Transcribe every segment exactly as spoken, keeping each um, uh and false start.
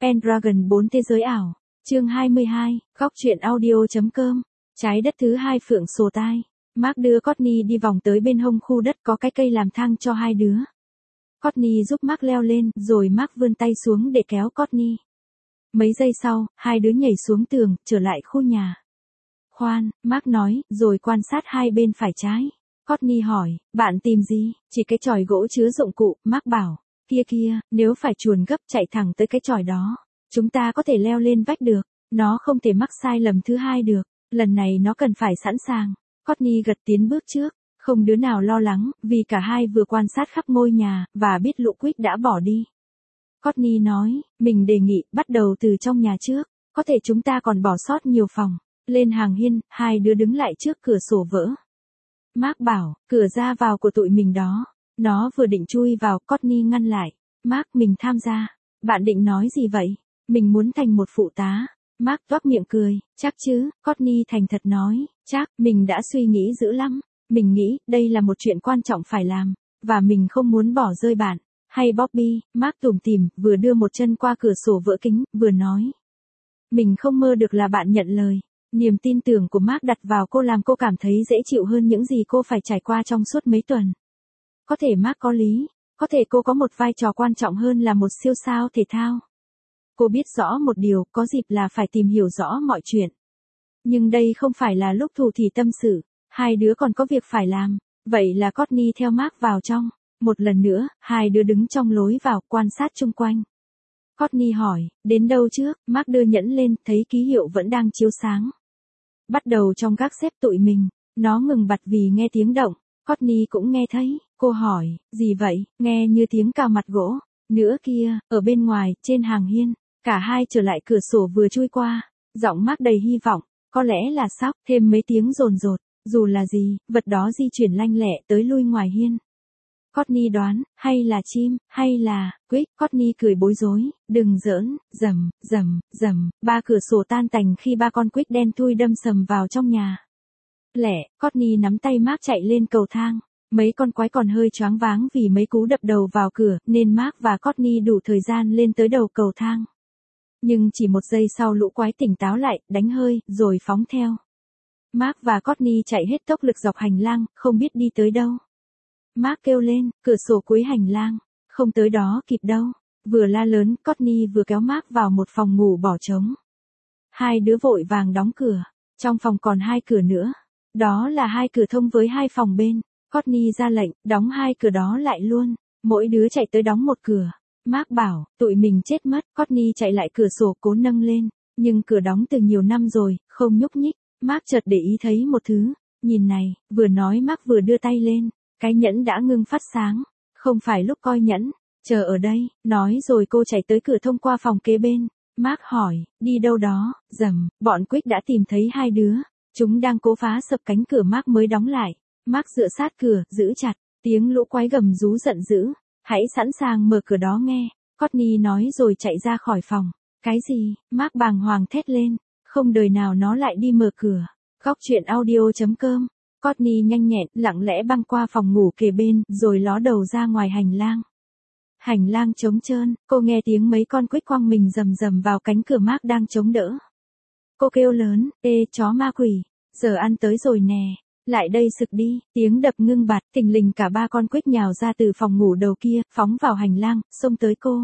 Pendragon bốn thế giới ảo. Chương hai mươi hai, góc truyện audio.com. Trái đất thứ hai phượng sổ tai. Mark đưa Courtney đi vòng tới bên hông khu đất có cái cây làm thang cho hai đứa. Courtney giúp Mark leo lên, rồi Mark vươn tay xuống để kéo Courtney. Mấy giây sau, hai đứa nhảy xuống tường, trở lại khu nhà. Khoan, Mark nói, rồi quan sát hai bên phải trái. Courtney hỏi, bạn tìm gì? Chỉ cái chòi gỗ chứa dụng cụ, Mark bảo. Kia kia, nếu phải chuồn gấp chạy thẳng tới cái chòi đó, chúng ta có thể leo lên vách được. Nó không thể mắc sai lầm thứ hai được. Lần này nó cần phải sẵn sàng. Courtney gật tiến bước trước. Không đứa nào lo lắng, vì cả hai vừa quan sát khắp ngôi nhà, và biết lũ quýt đã bỏ đi. Courtney nói, mình đề nghị bắt đầu từ trong nhà trước. Có thể chúng ta còn bỏ sót nhiều phòng. Lên hàng hiên, hai đứa đứng lại trước cửa sổ vỡ. Mark bảo, cửa ra vào của tụi mình đó. Nó vừa định chui vào, Courtney ngăn lại. Mark, mình tham gia. Bạn định nói gì vậy? Mình muốn thành một phụ tá. Mark toác miệng cười, chắc chứ, Courtney thành thật nói, chắc, mình đã suy nghĩ dữ lắm. Mình nghĩ, đây là một chuyện quan trọng phải làm, và mình không muốn bỏ rơi bạn. Hay Bobby, Mark tủm tỉm, vừa đưa một chân qua cửa sổ vỡ kính, vừa nói. Mình không mơ được là bạn nhận lời. Niềm tin tưởng của Mark đặt vào cô làm cô cảm thấy dễ chịu hơn những gì cô phải trải qua trong suốt mấy tuần. Có thể Mark có lý, có thể cô có một vai trò quan trọng hơn là một siêu sao thể thao. Cô biết rõ một điều, có dịp là phải tìm hiểu rõ mọi chuyện. Nhưng đây không phải là lúc thủ thỉ tâm sự, hai đứa còn có việc phải làm. Vậy là Courtney theo Mark vào trong. Một lần nữa, hai đứa đứng trong lối vào, quan sát chung quanh. Courtney hỏi, đến đâu trước? Mark đưa nhẫn lên, thấy ký hiệu vẫn đang chiếu sáng. Bắt đầu trong gác xếp tụi mình. Nó ngừng bặt vì nghe tiếng động. Courtney cũng nghe thấy. Cô hỏi, gì vậy? Nghe như tiếng cào mặt gỗ. Nữa kia, ở bên ngoài, trên hàng hiên. Cả hai trở lại cửa sổ vừa chui qua. Giọng Mark đầy hy vọng. Có lẽ là sóc, thêm mấy tiếng rồn rột. Dù là gì, vật đó di chuyển lanh lẹ tới lui ngoài hiên. Courtney đoán, hay là chim, hay là, quýt, Courtney cười bối rối, đừng giỡn, rầm, rầm, rầm, ba cửa sổ tan tành khi ba con quýt đen thui đâm sầm vào trong nhà. Lẹ, Courtney nắm tay Mark chạy lên cầu thang. Mấy con quái còn hơi choáng váng vì mấy cú đập đầu vào cửa, nên Mark và Courtney đủ thời gian lên tới đầu cầu thang. Nhưng chỉ một giây sau lũ quái tỉnh táo lại, đánh hơi, rồi phóng theo. Mark và Courtney chạy hết tốc lực dọc hành lang, không biết đi tới đâu. Mark kêu lên, cửa sổ cuối hành lang. Không tới đó kịp đâu. Vừa la lớn, Courtney vừa kéo Mark vào một phòng ngủ bỏ trống. Hai đứa vội vàng đóng cửa. Trong phòng còn hai cửa nữa. Đó là hai cửa thông với hai phòng bên. Courtney ra lệnh, đóng hai cửa đó lại luôn. Mỗi đứa chạy tới đóng một cửa. Mark bảo, tụi mình chết mất. Courtney chạy lại cửa sổ cố nâng lên. Nhưng cửa đóng từ nhiều năm rồi, không nhúc nhích. Mark chợt để ý thấy một thứ. Nhìn này, vừa nói Mark vừa đưa tay lên. Cái nhẫn đã ngưng phát sáng. Không phải lúc coi nhẫn. Chờ ở đây, nói rồi cô chạy tới cửa thông qua phòng kế bên. Mark hỏi, đi đâu đó? Rầm, bọn Quick đã tìm thấy hai đứa. Chúng đang cố phá sập cánh cửa Mark mới đóng lại. Mark dựa sát cửa, giữ chặt. Tiếng lũ quái gầm rú giận dữ. Hãy sẵn sàng mở cửa đó nghe. Courtney nói rồi chạy ra khỏi phòng. Cái gì? Mark bàng hoàng thét lên. Không đời nào nó lại đi mở cửa. Góc truyện audio.com. Courtney nhanh nhẹn, lặng lẽ băng qua phòng ngủ kề bên, rồi ló đầu ra ngoài hành lang. Hành lang trống trơn, cô nghe tiếng mấy con quýt quăng mình rầm rầm vào cánh cửa Mark đang chống đỡ. Cô kêu lớn, ê chó ma quỷ, giờ ăn tới rồi nè, lại đây sực đi, tiếng đập ngưng bặt, thình lình cả ba con quýt nhào ra từ phòng ngủ đầu kia, phóng vào hành lang, xông tới cô.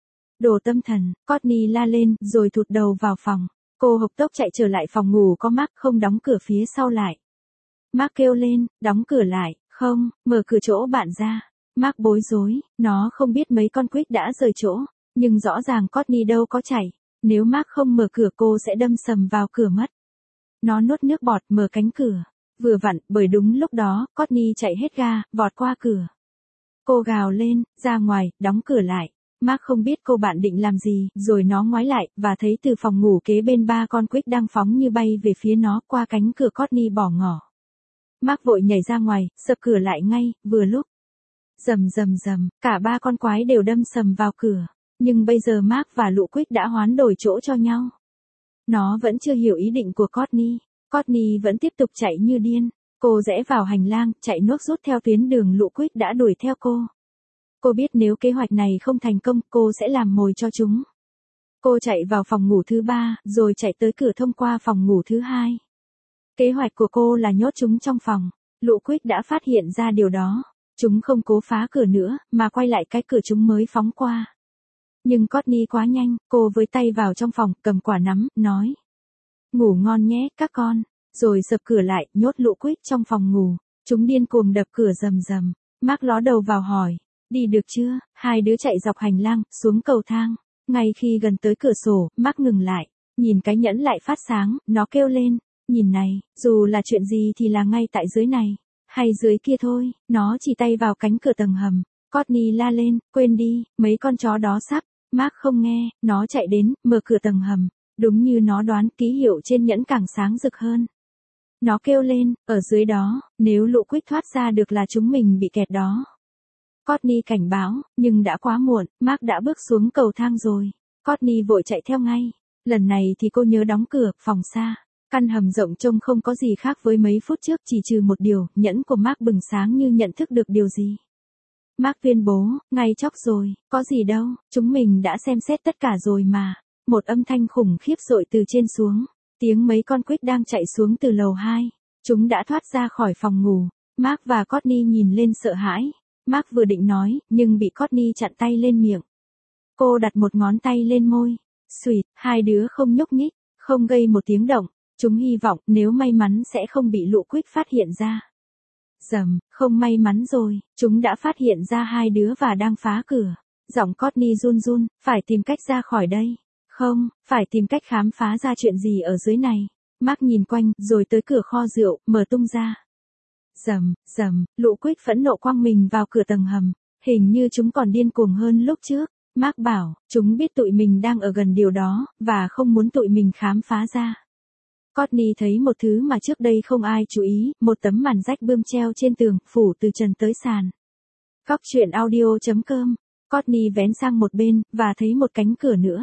Đồ tâm thần, Courtney la lên, rồi thụt đầu vào phòng. Cô hộc tốc chạy trở lại phòng ngủ có Mark, không đóng cửa phía sau lại. Mark kêu lên, đóng cửa lại, không, mở cửa chỗ bạn ra. Mark bối rối, nó không biết mấy con quýt đã rời chỗ, nhưng rõ ràng Courtney đâu có chạy. Nếu Mark không mở cửa cô sẽ đâm sầm vào cửa mất. Nó nuốt nước bọt mở cánh cửa. Vừa vặn, bởi đúng lúc đó, Courtney chạy hết ga, vọt qua cửa. Cô gào lên, ra ngoài, đóng cửa lại. Mark không biết cô bạn định làm gì, rồi nó ngoái lại, và thấy từ phòng ngủ kế bên ba con quýt đang phóng như bay về phía nó qua cánh cửa Courtney bỏ ngỏ. Mark vội nhảy ra ngoài, sập cửa lại ngay, vừa lúc. Rầm rầm rầm, cả ba con quái đều đâm sầm vào cửa. Nhưng bây giờ Mark và lũ quýt đã hoán đổi chỗ cho nhau. Nó vẫn chưa hiểu ý định của Courtney. Courtney vẫn tiếp tục chạy như điên. Cô rẽ vào hành lang, chạy nốt rút theo tuyến đường lũ quýt đã đuổi theo cô. Cô biết nếu kế hoạch này không thành công, cô sẽ làm mồi cho chúng. Cô chạy vào phòng ngủ thứ ba, rồi chạy tới cửa thông qua phòng ngủ thứ hai. Kế hoạch của cô là nhốt chúng trong phòng. Lũ Quýt đã phát hiện ra điều đó. Chúng không cố phá cửa nữa, mà quay lại cái cửa chúng mới phóng qua. Nhưng Courtney quá nhanh, cô với tay vào trong phòng, cầm quả nắm, nói. Ngủ ngon nhé, các con. Rồi sập cửa lại, nhốt Lũ Quýt trong phòng ngủ. Chúng điên cuồng đập cửa rầm rầm. Mark ló đầu vào hỏi. Đi được chưa? Hai đứa chạy dọc hành lang, xuống cầu thang. Ngay khi gần tới cửa sổ, Mark ngừng lại. Nhìn cái nhẫn lại phát sáng, nó kêu lên. Nhìn này, dù là chuyện gì thì là ngay tại dưới này. Hay dưới kia thôi, nó chỉ tay vào cánh cửa tầng hầm. Courtney la lên, quên đi, mấy con chó đó sắp. Mark không nghe, nó chạy đến, mở cửa tầng hầm. Đúng như nó đoán, ký hiệu trên nhẫn càng sáng rực hơn. Nó kêu lên, ở dưới đó, nếu Lũ Quýt thoát ra được là chúng mình bị kẹt đó. Courtney cảnh báo, nhưng đã quá muộn, Mark đã bước xuống cầu thang rồi. Courtney vội chạy theo ngay. Lần này thì cô nhớ đóng cửa, phòng xa. Căn hầm rộng trông không có gì khác với mấy phút trước, chỉ trừ một điều, nhẫn của Mark bừng sáng như nhận thức được điều gì. Mark tuyên bố, ngay chóc rồi, có gì đâu, chúng mình đã xem xét tất cả rồi mà. Một âm thanh khủng khiếp dội từ trên xuống, tiếng mấy con quýt đang chạy xuống từ lầu hai. Chúng đã thoát ra khỏi phòng ngủ. Mark và Courtney nhìn lên sợ hãi. Mark vừa định nói, nhưng bị Courtney chặn tay lên miệng. Cô đặt một ngón tay lên môi. Xuyệt, hai đứa không nhúc nhích, không gây một tiếng động. Chúng hy vọng nếu may mắn sẽ không bị Lũ Quýt phát hiện ra. Dầm, không may mắn rồi, chúng đã phát hiện ra hai đứa và đang phá cửa. Giọng Courtney run run, phải tìm cách ra khỏi đây. Không, phải tìm cách khám phá ra chuyện gì ở dưới này. Mark nhìn quanh, rồi tới cửa kho rượu, mở tung ra. Dầm, dầm, Lũ Quýt phẫn nộ quăng mình vào cửa tầng hầm. Hình như chúng còn điên cuồng hơn lúc trước. Mark bảo, chúng biết tụi mình đang ở gần điều đó, và không muốn tụi mình khám phá ra. Courtney thấy một thứ mà trước đây không ai chú ý, một tấm màn rách bươm treo trên tường, phủ từ trần tới sàn. Cóc truyện audio chấm com. Courtney vén sang một bên, và thấy một cánh cửa nữa.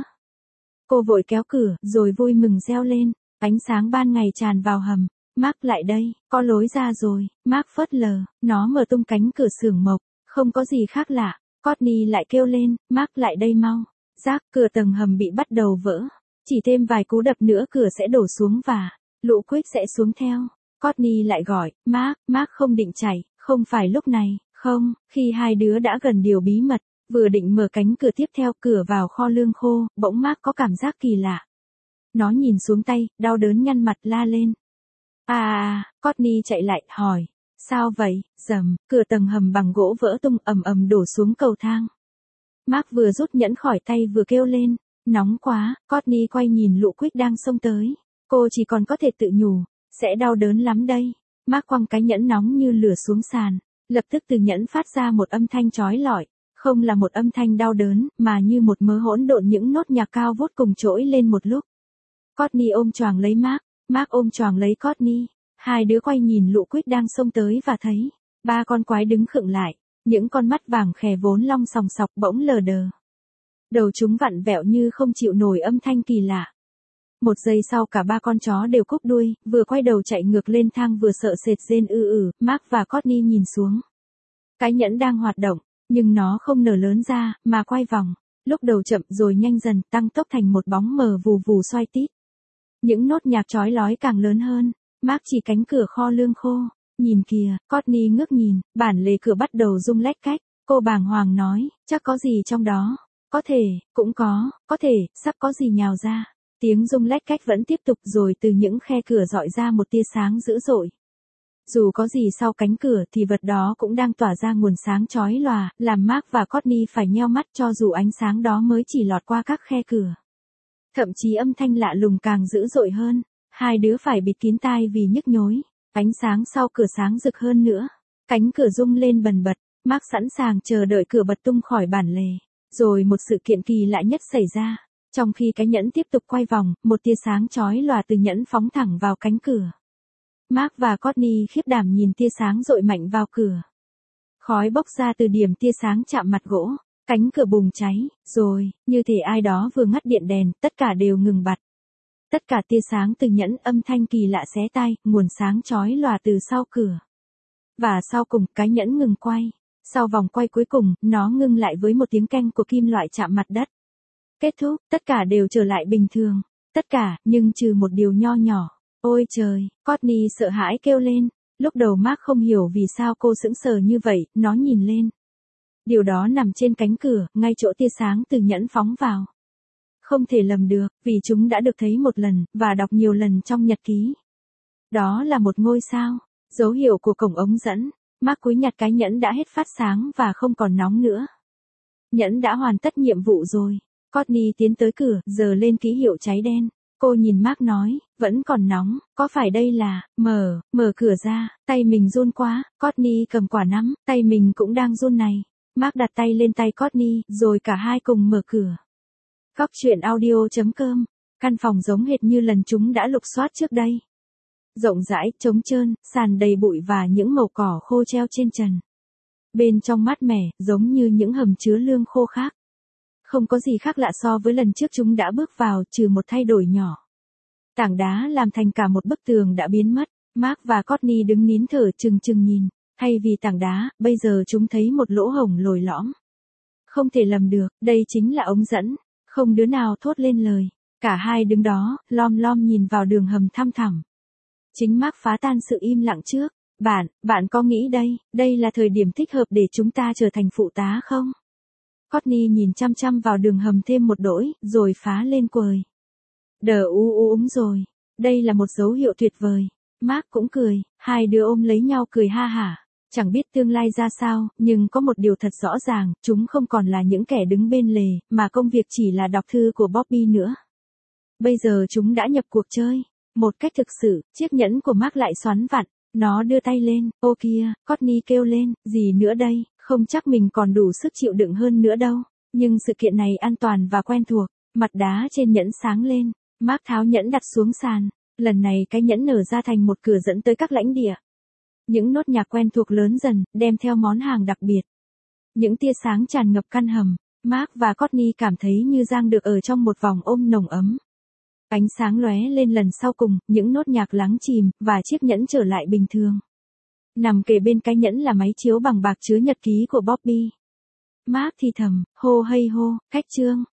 Cô vội kéo cửa, rồi vui mừng reo lên. Ánh sáng ban ngày tràn vào hầm. Mark lại đây, có lối ra rồi. Mark phớt lờ, nó mở tung cánh cửa xưởng mộc. Không có gì khác lạ. Courtney lại kêu lên, Mark lại đây mau. Rác, cửa tầng hầm bị bắt đầu vỡ. Chỉ thêm vài cú đập nữa cửa sẽ đổ xuống và Lũ Quýt sẽ xuống theo. Courtney lại gọi, Mark, Mark không định chạy, không phải lúc này, không, khi hai đứa đã gần điều bí mật, vừa định mở cánh cửa tiếp theo, cửa vào kho lương khô, bỗng Mark có cảm giác kỳ lạ. Nó nhìn xuống tay, đau đớn nhăn mặt la lên. À, à, Courtney chạy lại, hỏi, sao vậy, dầm, cửa tầng hầm bằng gỗ vỡ tung ầm ầm đổ xuống cầu thang. Mark vừa rút nhẫn khỏi tay vừa kêu lên. Nóng quá, Courtney quay nhìn Lũ Quýt đang xông tới. Cô chỉ còn có thể tự nhủ, sẽ đau đớn lắm đây. Mark quăng cái nhẫn nóng như lửa xuống sàn. Lập tức từ nhẫn phát ra một âm thanh chói lọi. Không là một âm thanh đau đớn, mà như một mớ hỗn độn những nốt nhạc cao vút cùng trỗi lên một lúc. Courtney ôm choàng lấy Mark, Mark ôm choàng lấy Courtney. Hai đứa quay nhìn Lũ Quýt đang xông tới và thấy ba con quái đứng khựng lại. Những con mắt vàng khè vốn long sòng sọc bỗng lờ đờ. Đầu chúng vặn vẹo như không chịu nổi âm thanh kỳ lạ. Một giây sau cả ba con chó đều cúp đuôi, vừa quay đầu chạy ngược lên thang vừa sợ sệt rên ư ử. Mark và Courtney nhìn xuống. Cái nhẫn đang hoạt động, nhưng nó không nở lớn ra, mà quay vòng. Lúc đầu chậm rồi nhanh dần, tăng tốc thành một bóng mờ vù vù xoay tít. Những nốt nhạc chói lói càng lớn hơn. Mark chỉ cánh cửa kho lương khô. Nhìn kìa, Courtney ngước nhìn, bản lề cửa bắt đầu rung lách cách. Cô bàng hoàng nói, chắc có gì trong đó. Có thể, cũng có, có thể, sắp có gì nhào ra. Tiếng rung lách cách vẫn tiếp tục rồi từ những khe cửa dọi ra một tia sáng dữ dội. Dù có gì sau cánh cửa thì vật đó cũng đang tỏa ra nguồn sáng chói lòa, làm Mark và Courtney phải nheo mắt cho dù ánh sáng đó mới chỉ lọt qua các khe cửa. Thậm chí âm thanh lạ lùng càng dữ dội hơn. Hai đứa phải bịt kín tai vì nhức nhối. Ánh sáng sau cửa sáng rực hơn nữa. Cánh cửa rung lên bần bật. Mark sẵn sàng chờ đợi cửa bật tung khỏi bản lề. Rồi một sự kiện kỳ lạ nhất xảy ra. Trong khi cái nhẫn tiếp tục quay vòng, một tia sáng chói lòa từ nhẫn phóng thẳng vào cánh cửa. Mark và Courtney khiếp đảm nhìn tia sáng dội mạnh vào cửa. Khói bốc ra từ điểm tia sáng chạm mặt gỗ. Cánh cửa bùng cháy, rồi, như thể ai đó vừa ngắt điện đèn, tất cả đều ngừng bặt. Tất cả tia sáng từ nhẫn, âm thanh kỳ lạ xé tai, nguồn sáng chói lòa từ sau cửa. Và sau cùng, cái nhẫn ngừng quay. Sau vòng quay cuối cùng, nó ngưng lại với một tiếng keng của kim loại chạm mặt đất. Kết thúc, tất cả đều trở lại bình thường. Tất cả, nhưng trừ một điều nho nhỏ. Ôi trời, Courtney sợ hãi kêu lên. Lúc đầu Mark không hiểu vì sao cô sững sờ như vậy, nó nhìn lên. Điều đó nằm trên cánh cửa, ngay chỗ tia sáng từ nhẫn phóng vào. Không thể lầm được, vì chúng đã được thấy một lần, và đọc nhiều lần trong nhật ký. Đó là một ngôi sao, dấu hiệu của cổng ống dẫn. Mark cúi nhặt cái nhẫn đã hết phát sáng và không còn nóng nữa. Nhẫn đã hoàn tất nhiệm vụ rồi. Courtney tiến tới cửa, giờ lên ký hiệu cháy đen. Cô nhìn Mark nói, vẫn còn nóng, có phải đây là, mở, mở cửa ra, tay mình run quá, Courtney cầm quả nắm, tay mình cũng đang run này. Mark đặt tay lên tay Courtney, rồi cả hai cùng mở cửa. Góc truyện audio.com, căn phòng giống hệt như lần chúng đã lục soát trước đây. Rộng rãi, trống trơn, sàn đầy bụi và những mẩu cỏ khô treo trên trần. Bên trong mát mẻ, giống như những hầm chứa lương khô khác. Không có gì khác lạ so với lần trước chúng đã bước vào, trừ một thay đổi nhỏ. Tảng đá làm thành cả một bức tường đã biến mất. Mark và Courtney đứng nín thở chừng chừng nhìn. Thay vì tảng đá, bây giờ chúng thấy một lỗ hổng lồi lõm. Không thể lầm được, đây chính là ống dẫn. Không đứa nào thốt lên lời. Cả hai đứng đó, lom lom nhìn vào đường hầm thăm thẳm. Chính Mark phá tan sự im lặng trước. Bạn, bạn có nghĩ đây, đây là thời điểm thích hợp để chúng ta trở thành phụ tá không? Courtney nhìn chăm chăm vào đường hầm thêm một đỗi, rồi phá lên quời. Đờ u u úng rồi. Đây là một dấu hiệu tuyệt vời. Mark cũng cười, hai đứa ôm lấy nhau cười ha hả. Chẳng biết tương lai ra sao, nhưng có một điều thật rõ ràng, chúng không còn là những kẻ đứng bên lề, mà công việc chỉ là đọc thư của Bobby nữa. Bây giờ chúng đã nhập cuộc chơi. Một cách thực sự, chiếc nhẫn của Mark lại xoắn vặn. Nó đưa tay lên, ô kia, Courtney kêu lên, gì nữa đây, không chắc mình còn đủ sức chịu đựng hơn nữa đâu. Nhưng sự kiện này an toàn và quen thuộc, mặt đá trên nhẫn sáng lên, Mark tháo nhẫn đặt xuống sàn. Lần này cái nhẫn nở ra thành một cửa dẫn tới các lãnh địa. Những nốt nhạc quen thuộc lớn dần, đem theo món hàng đặc biệt. Những tia sáng tràn ngập căn hầm, Mark và Courtney cảm thấy như đang được ở trong một vòng ôm nồng ấm. Ánh sáng lóe lên lần sau cùng, những nốt nhạc lắng chìm, và chiếc nhẫn trở lại bình thường. Nằm kề bên cái nhẫn là máy chiếu bằng bạc chứa nhật ký của Bobby. Mark thì thầm, hô hay hô, khách trương.